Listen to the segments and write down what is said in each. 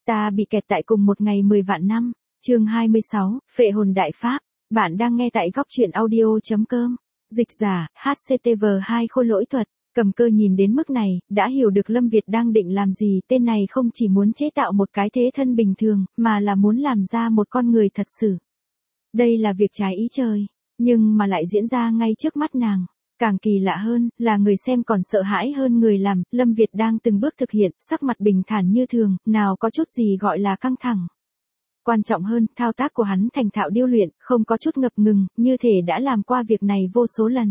Ta bị kẹt tại cùng một ngày 10 vạn năm. Chương 26, Phệ hồn đại pháp. Bạn đang nghe tại góc truyện audio.com. Dịch giả, HCTV2 Khôi Lỗi thuật. Cầm Cơ nhìn đến mức này, đã hiểu được Lâm Việt đang định làm gì. Tên này không chỉ muốn chế tạo một cái thế thân bình thường, mà là muốn làm ra một con người thật sự. Đây là việc trái ý trời, nhưng mà lại diễn ra ngay trước mắt nàng. Càng kỳ lạ hơn, là người xem còn sợ hãi hơn người làm. Lâm Việt đang từng bước thực hiện, sắc mặt bình thản như thường, nào có chút gì gọi là căng thẳng. Quan trọng hơn, thao tác của hắn thành thạo điêu luyện, không có chút ngập ngừng, như thể đã làm qua việc này vô số lần.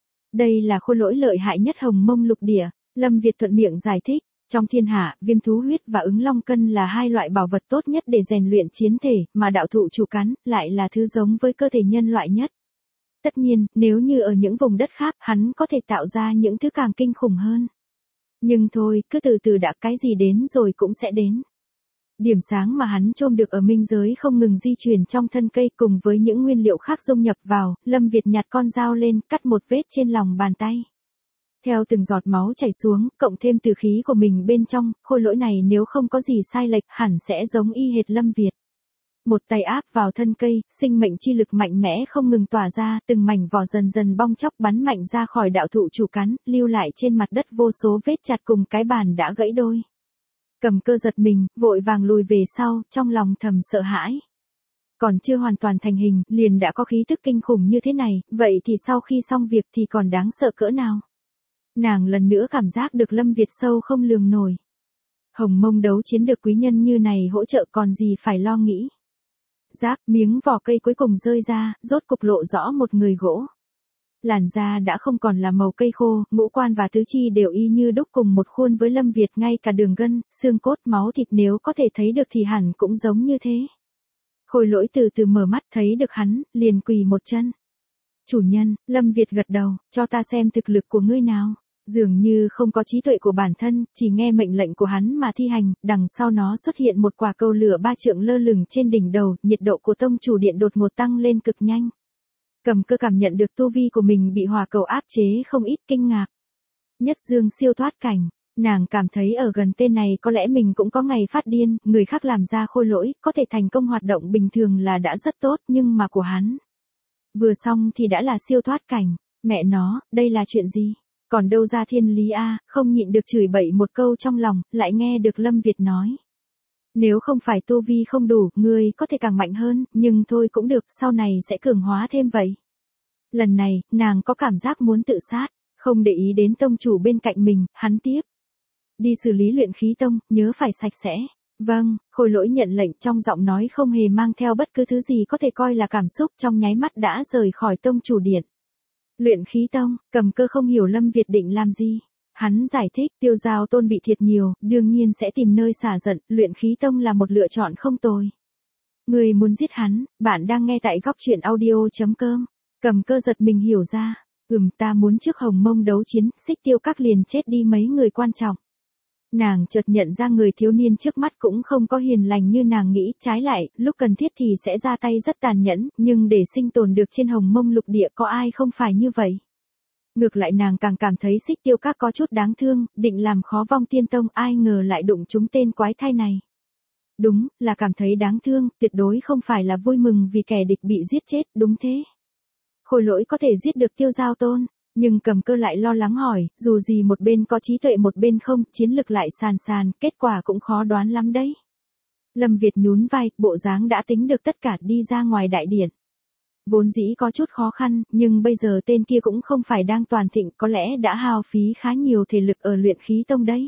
Đây là khôi lỗi lợi hại nhất Hồng Mông lục địa, Lâm Việt thuận miệng giải thích. Trong thiên hạ, viêm thú huyết và ứng long cân là hai loại bảo vật tốt nhất để rèn luyện chiến thể, mà đạo thụ chủ cắn lại là thứ giống với cơ thể nhân loại nhất. Tất nhiên, nếu như ở những vùng đất khác, hắn có thể tạo ra những thứ càng kinh khủng hơn. Nhưng thôi, cứ từ từ đã, cái gì đến rồi cũng sẽ đến. Điểm sáng mà hắn chôm được ở minh giới không ngừng di chuyển trong thân cây cùng với những nguyên liệu khác dung nhập vào, Lâm Việt nhặt con dao lên, cắt một vết trên lòng bàn tay. Theo từng giọt máu chảy xuống, cộng thêm từ khí của mình bên trong, khôi lỗi này nếu không có gì sai lệch, hẳn sẽ giống y hệt Lâm Việt. Một tay áp vào thân cây, sinh mệnh chi lực mạnh mẽ không ngừng tỏa ra, từng mảnh vỏ dần dần bong chóc bắn mạnh ra khỏi đạo thụ chủ cắn, lưu lại trên mặt đất vô số vết chặt cùng cái bàn đã gãy đôi. Cầm Cơ giật mình, vội vàng lùi về sau, trong lòng thầm sợ hãi. Còn chưa hoàn toàn thành hình, liền đã có khí tức kinh khủng như thế này, vậy thì sau khi xong việc thì còn đáng sợ cỡ nào? Nàng lần nữa cảm giác được Lâm Việt sâu không lường nổi. Hồng Mông đấu chiến được quý nhân như này hỗ trợ còn gì phải lo nghĩ. Rác, miếng vỏ cây cuối cùng rơi ra, rốt cục lộ rõ một người gỗ. Làn da đã không còn là màu cây khô, ngũ quan và tứ chi đều y như đúc cùng một khuôn với Lâm Việt, ngay cả đường gân, xương cốt, máu thịt nếu có thể thấy được thì hẳn cũng giống như thế. Khôi lỗi từ từ mở mắt thấy được hắn, liền quỳ một chân. Chủ nhân, Lâm Việt gật đầu, cho ta xem thực lực của ngươi nào. Dường như không có trí tuệ của bản thân, chỉ nghe mệnh lệnh của hắn mà thi hành, đằng sau nó xuất hiện một quả cầu lửa 3 trượng lơ lửng trên đỉnh đầu, nhiệt độ của tông chủ điện đột ngột tăng lên cực nhanh. Cầm Cơ cảm nhận được tu vi của mình bị hỏa cầu áp chế không ít, kinh ngạc. Nhất dương siêu thoát cảnh, nàng cảm thấy ở gần tên này có lẽ mình cũng có ngày phát điên, người khác làm ra khôi lỗi, có thể thành công hoạt động bình thường là đã rất tốt, nhưng mà của hắn. Vừa xong thì đã là siêu thoát cảnh, mẹ nó, đây là chuyện gì? Còn đâu ra thiên lý a, không nhịn được chửi bậy một câu trong lòng, lại nghe được Lâm Việt nói. Nếu không phải tu vi không đủ, ngươi có thể càng mạnh hơn, nhưng thôi cũng được, sau này sẽ cường hóa thêm vậy. Lần này, nàng có cảm giác muốn tự sát, không để ý đến tông chủ bên cạnh mình, hắn tiếp. Đi xử lý luyện khí tông, nhớ phải sạch sẽ. Vâng, khôi lỗi nhận lệnh, trong giọng nói không hề mang theo bất cứ thứ gì có thể coi là cảm xúc, trong nháy mắt đã rời khỏi tông chủ điện. Luyện khí tông, Cầm Cơ không hiểu Lâm Việt định làm gì. Hắn giải thích, Tiêu Giao Tôn bị thiệt nhiều, đương nhiên sẽ tìm nơi xả giận, luyện khí tông là một lựa chọn không tồi. Người muốn giết hắn, bạn đang nghe tại góc truyện audio.com. Cầm Cơ giật mình hiểu ra, ta muốn trước Hồng Mông đấu chiến, Xích Tiêu Các liền chết đi mấy người quan trọng. Nàng chợt nhận ra người thiếu niên trước mắt cũng không có hiền lành như nàng nghĩ, trái lại, lúc cần thiết thì sẽ ra tay rất tàn nhẫn, nhưng để sinh tồn được trên Hồng Mông lục địa có ai không phải như vậy. Ngược lại nàng càng cảm thấy Xích Tiêu Các có chút đáng thương, định làm khó Vong Tiên Tông, ai ngờ lại đụng trúng tên quái thai này. Đúng, là cảm thấy đáng thương, tuyệt đối không phải là vui mừng vì kẻ địch bị giết chết, đúng thế. Khôi lỗi có thể giết được Tiêu Giao Tôn, nhưng Cầm Cơ lại lo lắng hỏi, dù gì một bên có trí tuệ một bên không, chiến lực lại sàn, kết quả cũng khó đoán lắm đấy. Lâm Việt nhún vai, bộ dáng đã tính được tất cả, đi ra ngoài đại điện. Vốn dĩ có chút khó khăn, nhưng bây giờ tên kia cũng không phải đang toàn thịnh, có lẽ đã hao phí khá nhiều thể lực ở luyện khí tông đấy.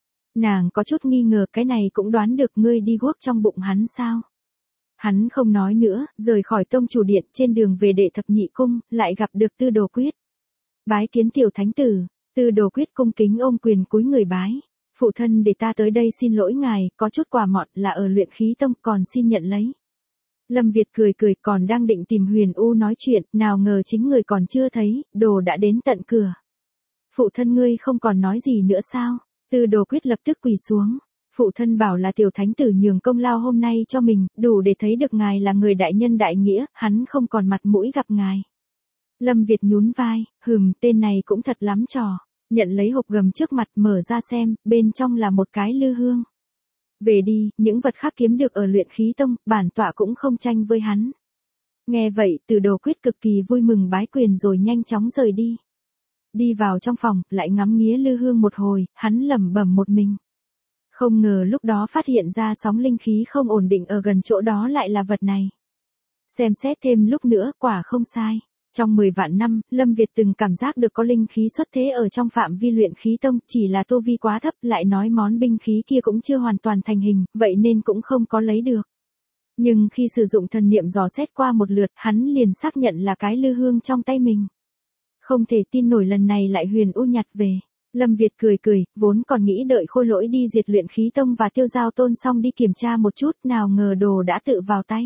Nàng có chút nghi ngờ, cái này cũng đoán được, ngươi đi guốc trong bụng hắn sao? Hắn không nói nữa, rời khỏi tông chủ điện, trên đường về Đệ Thập Nhị Cung, lại gặp được Tư Đồ Quyết. Bái kiến tiểu thánh tử, Tư Đồ Quyết cung kính ôm quyền cúi người bái. Phụ thân để ta tới đây xin lỗi ngài, có chút quà mọn là ở luyện khí tông, còn xin nhận lấy. Lâm Việt cười còn đang định tìm Huyền U nói chuyện, nào ngờ chính người còn chưa thấy, đồ đã đến tận cửa. Phụ thân ngươi không còn nói gì nữa sao? Tư Đồ Quyết lập tức quỳ xuống. Phụ thân bảo là tiểu thánh tử nhường công lao hôm nay cho mình, đủ để thấy được ngài là người đại nhân đại nghĩa, hắn không còn mặt mũi gặp ngài. Lâm Việt nhún vai, tên này cũng thật lắm trò. Nhận lấy hộp gầm trước mặt, mở ra xem, bên trong là một cái lư hương. Về đi, những vật khác kiếm được ở luyện khí tông, bản tọa cũng không tranh với hắn. Nghe vậy, Từ Đồ Quyết cực kỳ vui mừng bái quyền rồi nhanh chóng rời đi. Đi vào trong phòng, lại ngắm nghía Lư Hương một hồi, hắn lẩm bẩm một mình. Không ngờ lúc đó phát hiện ra sóng linh khí không ổn định ở gần chỗ đó lại là vật này. Xem xét thêm lúc nữa, quả không sai. Trong 10 vạn năm, Lâm Việt từng cảm giác được có linh khí xuất thế ở trong phạm vi luyện khí tông, chỉ là tu vi quá thấp, lại nói món binh khí kia cũng chưa hoàn toàn thành hình, vậy nên cũng không có lấy được. Nhưng khi sử dụng thần niệm dò xét qua một lượt, hắn liền xác nhận là cái Lư Hương trong tay mình. Không thể tin nổi lần này lại huyền u nhặt về. Lâm Việt cười cười, vốn còn nghĩ đợi Khôi Lỗi đi diệt luyện khí tông và Tiêu Giao Tôn xong đi kiểm tra một chút, nào ngờ đồ đã tự vào tay.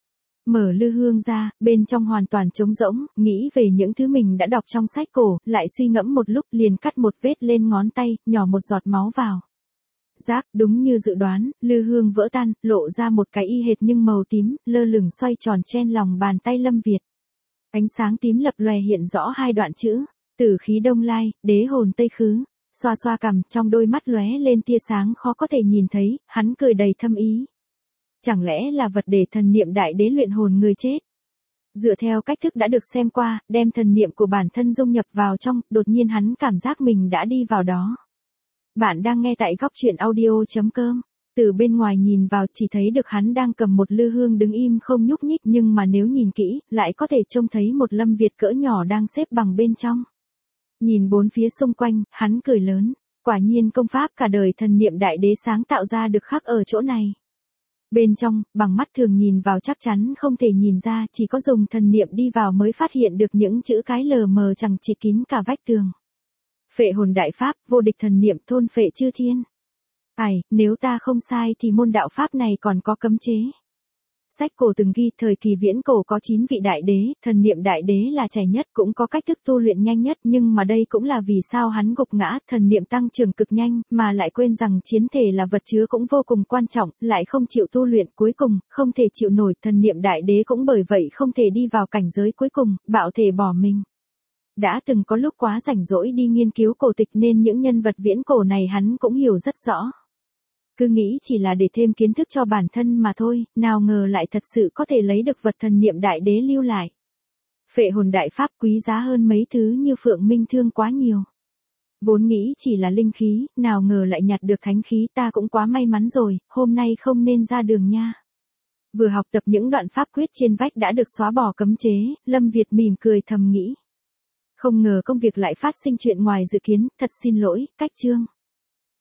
Mở Lư Hương ra, bên trong hoàn toàn trống rỗng, nghĩ về những thứ mình đã đọc trong sách cổ, lại suy ngẫm một lúc liền cắt một vết lên ngón tay, nhỏ một giọt máu vào. Rác, đúng như dự đoán, Lư Hương vỡ tan, lộ ra một cái y hệt nhưng màu tím, lơ lửng xoay tròn trên lòng bàn tay Lâm Việt. Ánh sáng tím lập lòe hiện rõ hai đoạn chữ, Tử khí đông lai, đế hồn tây khứ. Xoa xoa cằm, trong đôi mắt lóe lên tia sáng khó có thể nhìn thấy, hắn cười đầy thâm ý. Chẳng lẽ là vật để thần niệm đại đế luyện hồn người chết? Dựa theo cách thức đã được xem qua, đem thần niệm của bản thân dung nhập vào trong, đột nhiên hắn cảm giác mình đã đi vào đó. Bạn đang nghe tại góc truyện audio.com. Từ bên ngoài nhìn vào chỉ thấy được hắn đang cầm một Lư Hương đứng im không nhúc nhích, nhưng mà nếu nhìn kỹ, lại có thể trông thấy một Lâm Việt cỡ nhỏ đang xếp bằng bên trong. Nhìn bốn phía xung quanh, hắn cười lớn. Quả nhiên công pháp cả đời thần niệm đại đế sáng tạo ra được khắc ở chỗ này. Bên trong, bằng mắt thường nhìn vào chắc chắn không thể nhìn ra, chỉ có dùng thần niệm đi vào mới phát hiện được những chữ cái lờ mờ chằng chịt kín cả vách tường. Phệ hồn đại pháp, vô địch thần niệm thôn phệ chư thiên. Nếu ta không sai thì môn đạo pháp này còn có cấm chế. Sách cổ từng ghi thời kỳ viễn cổ có 9 vị đại đế, thần niệm đại đế là trẻ nhất, cũng có cách thức tu luyện nhanh nhất, nhưng mà đây cũng là vì sao hắn gục ngã, thần niệm tăng trưởng cực nhanh, mà lại quên rằng chiến thể là vật chứa cũng vô cùng quan trọng, lại không chịu tu luyện, cuối cùng, không thể chịu nổi, thần niệm đại đế cũng bởi vậy không thể đi vào cảnh giới cuối cùng, bạo thể bỏ mình. Đã từng có lúc quá rảnh rỗi đi nghiên cứu cổ tịch nên những nhân vật viễn cổ này hắn cũng hiểu rất rõ. Cứ nghĩ chỉ là để thêm kiến thức cho bản thân mà thôi, nào ngờ lại thật sự có thể lấy được vật thần niệm đại đế lưu lại. Phệ hồn đại pháp quý giá hơn mấy thứ như Phượng Minh Thương quá nhiều. Vốn nghĩ chỉ là linh khí, nào ngờ lại nhặt được thánh khí, ta cũng quá may mắn rồi, hôm nay không nên ra đường nha. Vừa học tập những đoạn pháp quyết trên vách đã được xóa bỏ cấm chế, Lâm Việt mỉm cười thầm nghĩ. Không ngờ công việc lại phát sinh chuyện ngoài dự kiến, thật xin lỗi, cách chương.